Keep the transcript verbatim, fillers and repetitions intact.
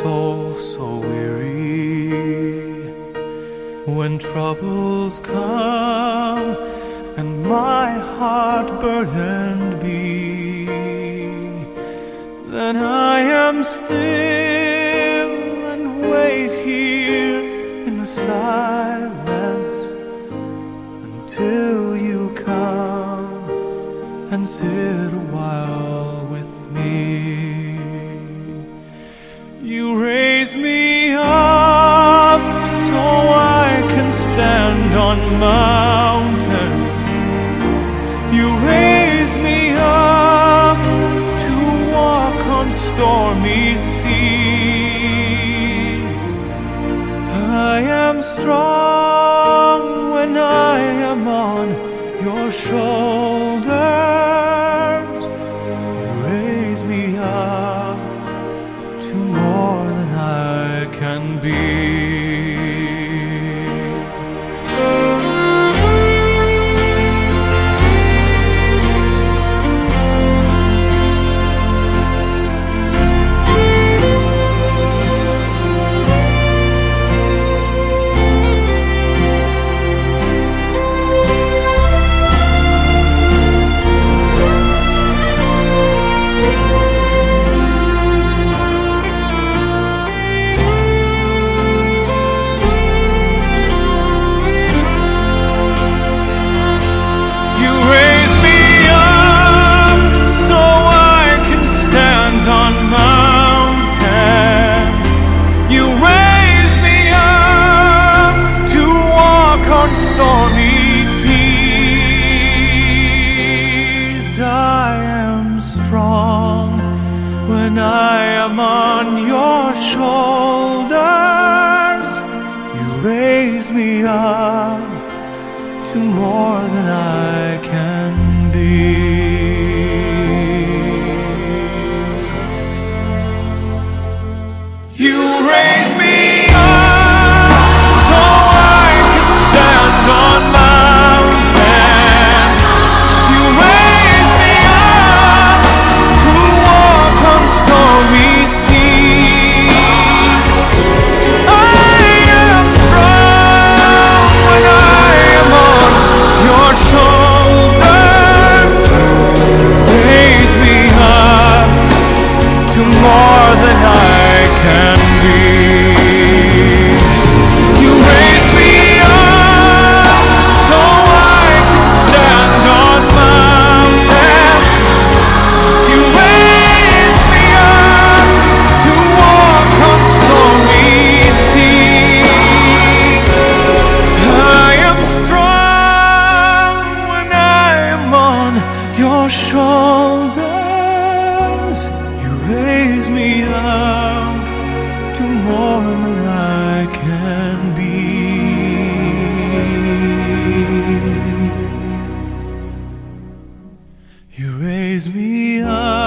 soul so weary, when troubles come and my heart burdened be, then I am still and wait here in the silence until you come and sit a while with me. You raise me up so I can stand on mountains. You raise me up to walk on stormy seas. I am strong when I am on your shoulders. You raise me up to more than I can be. Stormy seas, I am strong when I am on your shoulders. You raise me up to more than I can be. You raise me on mountain. You raise me up to walk on stormy seas. I am strong when I am on your shoulders. Raise me up to more than I can be. You raise me shoulders. You raise me up to more than I can be. You raise me up.